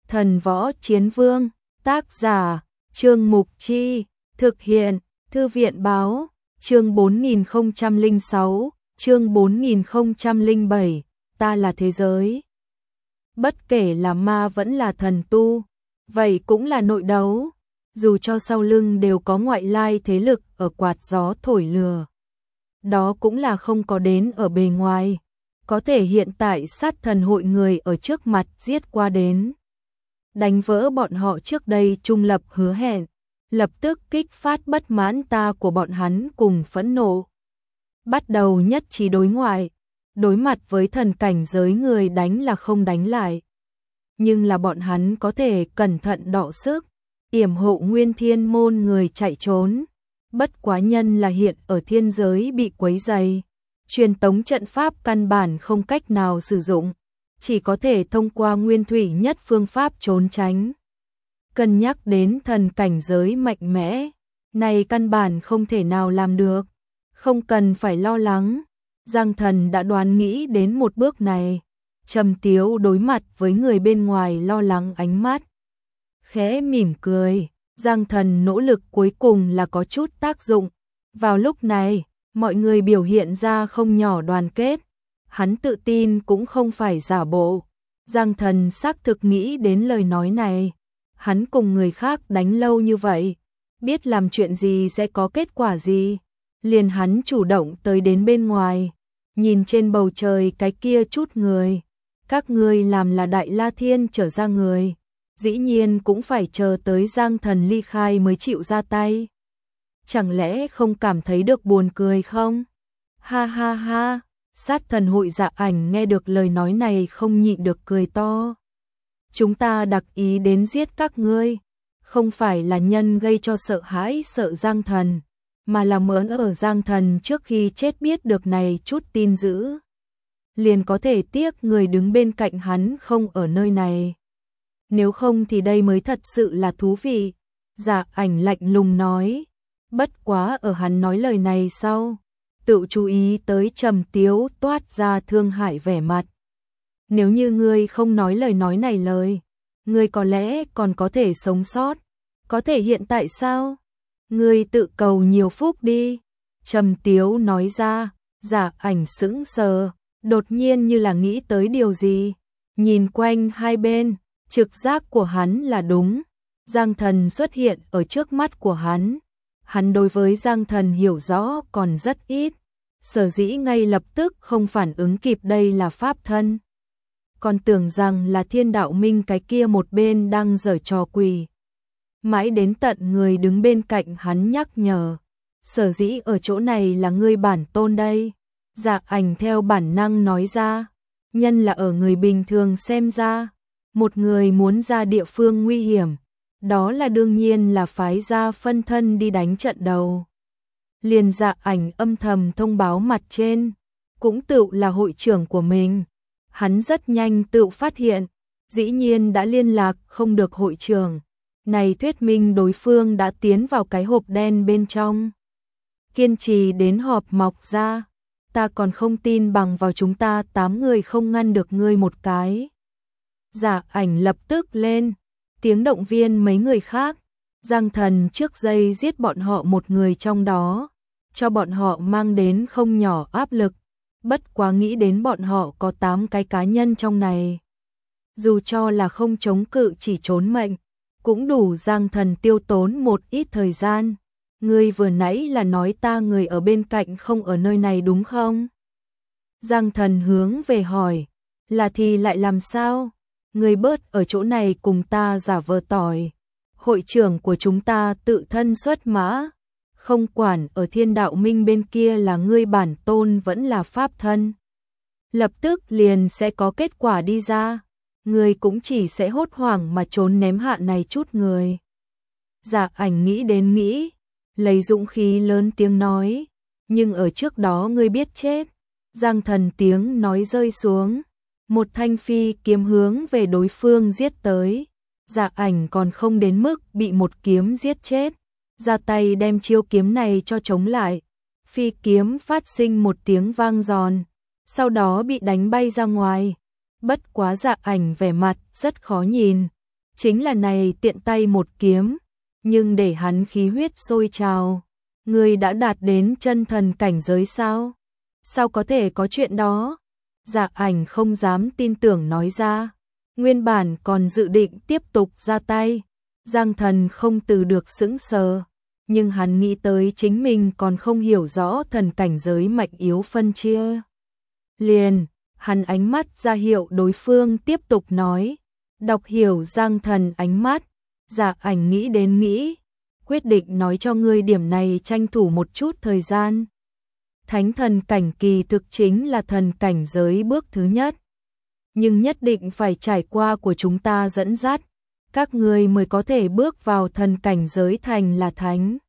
Thần Võ Chiến Vương, tác giả, Trương Mục Chi, thực hiện, Thư viện Báo, chương 4006, chương 4007, ta là thế giới. Bất kể là ma vẫn là thần tu, vậy cũng là nội đấu, dù cho sau lưng đều có ngoại lai thế lực ở quạt gió thổi lừa. Đó cũng là không có đến ở bề ngoài, có thể hiện tại sát thần hội người ở trước mặt giết qua đến. Đánh vỡ bọn họ trước đây trung lập hứa hẹn, lập tức kích phát bất mãn ta của bọn hắn cùng phẫn nộ. Bắt đầu nhất trí đối ngoại, đối mặt với thần cảnh giới người đánh là không đánh lại. Nhưng là bọn hắn có thể cẩn thận đọ sức, yểm hộ Nguyên Thiên môn người chạy trốn. Bất quá nhân là hiện ở thiên giới bị quấy rầy, truyền tống trận pháp căn bản không cách nào sử dụng, chỉ có thể thông qua nguyên thủy nhất phương pháp trốn tránh. Cân nhắc đến thần cảnh giới mạnh mẽ, này căn bản không thể nào làm được, không cần phải lo lắng. Giang Thần đã đoán nghĩ đến một bước này, trầm tiếu đối mặt với người bên ngoài lo lắng ánh mắt. Khẽ mỉm cười, Giang Thần nỗ lực cuối cùng là có chút tác dụng. Vào lúc này, mọi người biểu hiện ra không nhỏ đoàn kết, hắn tự tin cũng không phải giả bộ. Giang Thần xác thực nghĩ đến lời nói này, hắn cùng người khác đánh lâu như vậy, biết làm chuyện gì sẽ có kết quả gì, liền hắn chủ động tới đến bên ngoài, nhìn trên bầu trời cái kia chút người, các ngươi làm là Đại La Thiên trở ra người, dĩ nhiên cũng phải chờ tới Giang Thần ly khai mới chịu ra tay. Chẳng lẽ không cảm thấy được buồn cười không? Ha ha ha, sát thần hội Dạ Ảnh nghe được lời nói này không nhịn được cười to. Chúng ta đặc ý đến giết các ngươi, không phải là nhân gây cho sợ hãi sợ Giang Thần, mà là mớn ở Giang Thần trước khi chết biết được này chút tin dữ. Liền có thể tiếc người đứng bên cạnh hắn không ở nơi này. Nếu không thì đây mới thật sự là thú vị. Dạ Ảnh lạnh lùng nói. Bất quá ở hắn nói lời này sau, tự chú ý tới trầm tiếu toát ra thương hại vẻ mặt. Nếu như ngươi không nói lời nói này lời, ngươi có lẽ còn có thể sống sót. Có thể hiện tại sao? Ngươi tự cầu nhiều phúc đi. Trầm tiếu nói ra. Dạ Ảnh sững sờ, đột nhiên như là nghĩ tới điều gì. Nhìn quanh hai bên, trực giác của hắn là đúng. Giang Thần xuất hiện ở trước mắt của hắn. Hắn đối với Giang Thần hiểu rõ còn rất ít, sở dĩ ngay lập tức không phản ứng kịp đây là pháp thân. Còn tưởng rằng là Thiên Đạo Minh cái kia một bên đang giở trò quỷ. Mãi đến tận người đứng bên cạnh hắn nhắc nhở, sở dĩ ở chỗ này là ngươi bản tôn đây. Dạ Ảnh theo bản năng nói ra, nhân là ở người bình thường xem ra, một người muốn ra địa phương nguy hiểm, đó là đương nhiên là phái ra phân thân đi đánh trận đầu. Liền Dạ Ảnh âm thầm thông báo mặt trên, cũng tự là hội trưởng của mình. Hắn rất nhanh tự phát hiện, dĩ nhiên đã liên lạc không được hội trưởng. Này thuyết minh đối phương đã tiến vào cái hộp đen bên trong. Kiên trì đến họp mọc ra, ta còn không tin bằng vào chúng ta 8 người không ngăn được ngươi một cái. Dạ Ảnh lập tức lên, tiếng động viên mấy người khác. Giang Thần trước giây giết bọn họ một người trong đó, cho bọn họ mang đến không nhỏ áp lực. Bất quá nghĩ đến bọn họ có 8 cái cá nhân trong này, dù cho là không chống cự chỉ trốn mệnh, cũng đủ Giang Thần tiêu tốn một ít thời gian. Ngươi vừa nãy là nói ta người ở bên cạnh không ở nơi này đúng không? Giang Thần hướng về hỏi, là thì lại làm sao? Ngươi bớt ở chỗ này cùng ta giả vờ tỏi. Hội trưởng của chúng ta tự thân xuất mã, không quản ở Thiên Đạo Minh bên kia là ngươi bản tôn vẫn là pháp thân. Lập tức liền sẽ có kết quả đi ra, ngươi cũng chỉ sẽ hốt hoảng mà trốn ném hạ này chút người. Dạ Ảnh nghĩ đến nghĩ, lấy dũng khí lớn tiếng nói, nhưng ở trước đó ngươi biết chết. Giang Thần tiếng nói rơi xuống, một thanh phi kiếm hướng về đối phương giết tới. Dạ Ảnh còn không đến mức bị một kiếm giết chết, ra tay đem chiêu kiếm này cho chống lại. Phi kiếm phát sinh một tiếng vang giòn, sau đó bị đánh bay ra ngoài. Bất quá Dạ Ảnh vẻ mặt rất khó nhìn, chính là này tiện tay một kiếm, nhưng để hắn khí huyết sôi trào. Ngươi đã đạt đến chân thần cảnh giới sao? Sao có thể có chuyện đó? Dạ Ảnh không dám tin tưởng nói ra. Nguyên bản còn dự định tiếp tục ra tay. Giang Thần không từ được sững sờ. Nhưng hắn nghĩ tới chính mình còn không hiểu rõ thần cảnh giới mạnh yếu phân chia. Liền, hắn ánh mắt ra hiệu đối phương tiếp tục nói. Đọc hiểu Giang Thần ánh mắt. Dạ Ảnh nghĩ đến nghĩ. Quyết định nói cho ngươi điểm này tranh thủ một chút thời gian. Thánh thần cảnh kỳ thực chính là thần cảnh giới bước thứ nhất. Nhưng nhất định phải trải qua của chúng ta dẫn dắt. Các ngươi mới có thể bước vào thần cảnh giới thành là thánh.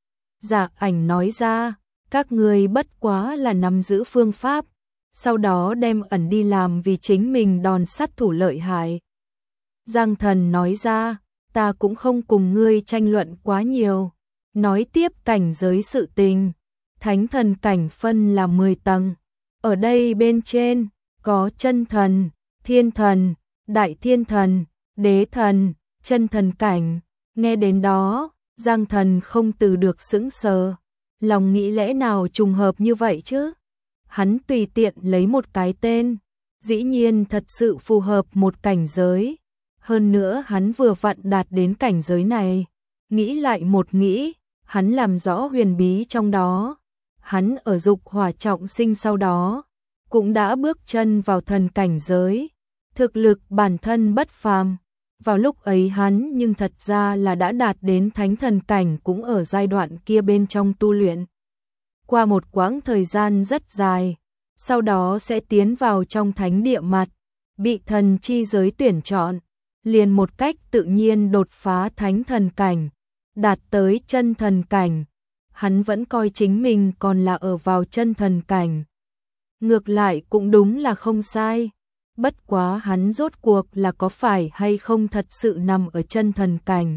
Dạ Ảnh nói ra, các ngươi bất quá là nắm giữ phương pháp, sau đó đem ẩn đi làm vì chính mình đòn sát thủ lợi hại. Giang Thần nói ra, ta cũng không cùng ngươi tranh luận quá nhiều. Nói tiếp cảnh giới sự tình. Thánh thần cảnh phân là 10 tầng. Ở đây bên trên, có chân thần, thiên thần, đại thiên thần, đế thần, chân thần cảnh. Nghe đến đó, Giang Thần không từ được sững sờ. Lòng nghĩ lẽ nào trùng hợp như vậy chứ? Hắn tùy tiện lấy một cái tên. Dĩ nhiên thật sự phù hợp một cảnh giới. Hơn nữa hắn vừa vặn đạt đến cảnh giới này. Nghĩ lại một nghĩ, hắn làm rõ huyền bí trong đó. Hắn ở dục hỏa trọng sinh sau đó, cũng đã bước chân vào thần cảnh giới. Thực lực bản thân bất phàm. Vào lúc ấy hắn nhưng thật ra là đã đạt đến thánh thần cảnh cũng ở giai đoạn kia bên trong tu luyện. Qua một quãng thời gian rất dài, sau đó sẽ tiến vào trong thánh địa mặt, bị thần chi giới tuyển chọn, liền một cách tự nhiên đột phá thánh thần cảnh, đạt tới chân thần cảnh. Hắn vẫn coi chính mình còn là ở vào chân thần cảnh. Ngược lại cũng đúng là không sai. Bất quá hắn rốt cuộc là có phải hay không thật sự nằm ở chân thần cảnh.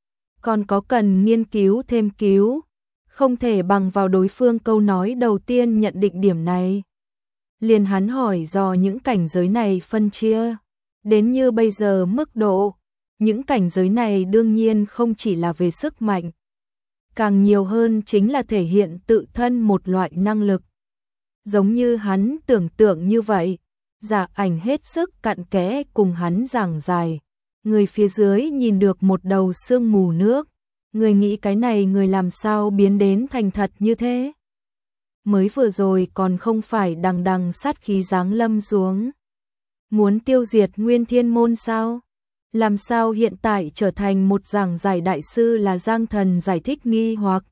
Còn có cần nghiên cứu thêm cứu. Không thể bằng vào đối phương câu nói đầu tiên nhận định điểm này. Liền hắn hỏi dò những cảnh giới này phân chia. Đến như bây giờ mức độ. Những cảnh giới này đương nhiên không chỉ là về sức mạnh. Càng nhiều hơn chính là thể hiện tự thân một loại năng lực. Giống như hắn tưởng tượng như vậy. Dạ Ảnh hết sức cặn kẽ cùng hắn giảng giải. Người phía dưới nhìn được một đầu sương mù nước. Người nghĩ cái này người làm sao biến đến thành thật như thế? Mới vừa rồi còn không phải đằng đằng sát khí giáng lâm xuống. Muốn tiêu diệt Nguyên Thiên Môn sao? Làm sao hiện tại trở thành một giảng giải đại sư là Giang Thần giải thích nghi hoặc.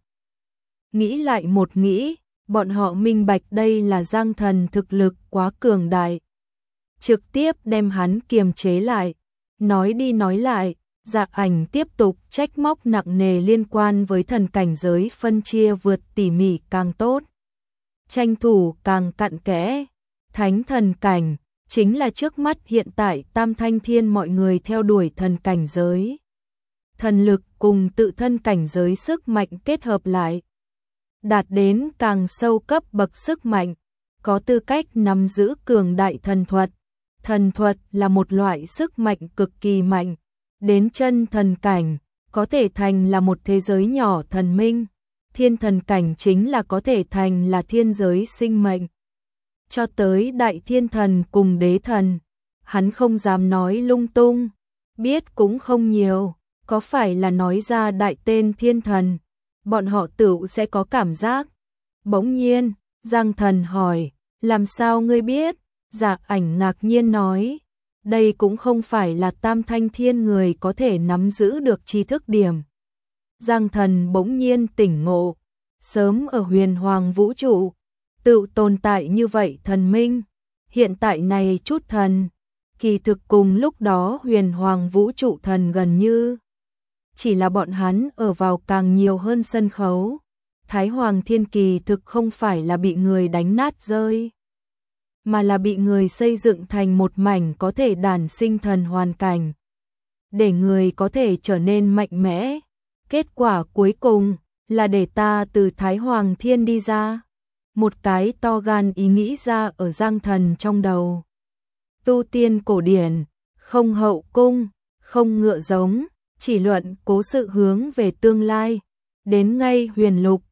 Nghĩ lại một nghĩ, bọn họ minh bạch đây là Giang Thần thực lực quá cường đại. Trực tiếp đem hắn kiềm chế lại. Nói đi nói lại, Dạ Ảnh tiếp tục trách móc nặng nề liên quan với thần cảnh giới phân chia vượt tỉ mỉ càng tốt. Tranh thủ càng cặn kẽ. Thánh thần cảnh chính là trước mắt hiện tại Tam Thanh Thiên mọi người theo đuổi thần cảnh giới. Thần lực cùng tự thân cảnh giới sức mạnh kết hợp lại. Đạt đến càng sâu cấp bậc sức mạnh, có tư cách nắm giữ cường đại thần thuật. Thần thuật là một loại sức mạnh cực kỳ mạnh. Đến chân thần cảnh, có thể thành là một thế giới nhỏ thần minh. Thiên thần cảnh chính là có thể thành là thiên giới sinh mệnh. Cho tới đại thiên thần cùng đế thần, hắn không dám nói lung tung, biết cũng không nhiều, có phải là nói ra đại tên thiên thần, bọn họ tự sẽ có cảm giác. Bỗng nhiên, Giang Thần hỏi, làm sao ngươi biết? Dạ Ảnh ngạc nhiên nói, đây cũng không phải là Tam Thanh Thiên người có thể nắm giữ được tri thức điểm. Giang Thần bỗng nhiên tỉnh ngộ, sớm ở huyền hoàng vũ trụ, tự tồn tại như vậy thần minh, hiện tại này chút thần, kỳ thực cùng lúc đó huyền hoàng vũ trụ thần gần như. Chỉ là bọn hắn ở vào càng nhiều hơn sân khấu. Thái Hoàng Thiên kỳ thực không phải là bị người đánh nát rơi, mà là bị người xây dựng thành một mảnh có thể đản sinh thần hoàn cảnh, để người có thể trở nên mạnh mẽ. Kết quả cuối cùng là để ta từ Thái Hoàng Thiên đi ra. Một cái to gan ý nghĩ ra ở Giang Thần trong đầu. Tu tiên cổ điển, không hậu cung, không ngựa giống, chỉ luận cố sự hướng về tương lai. Đến ngay huyền lục,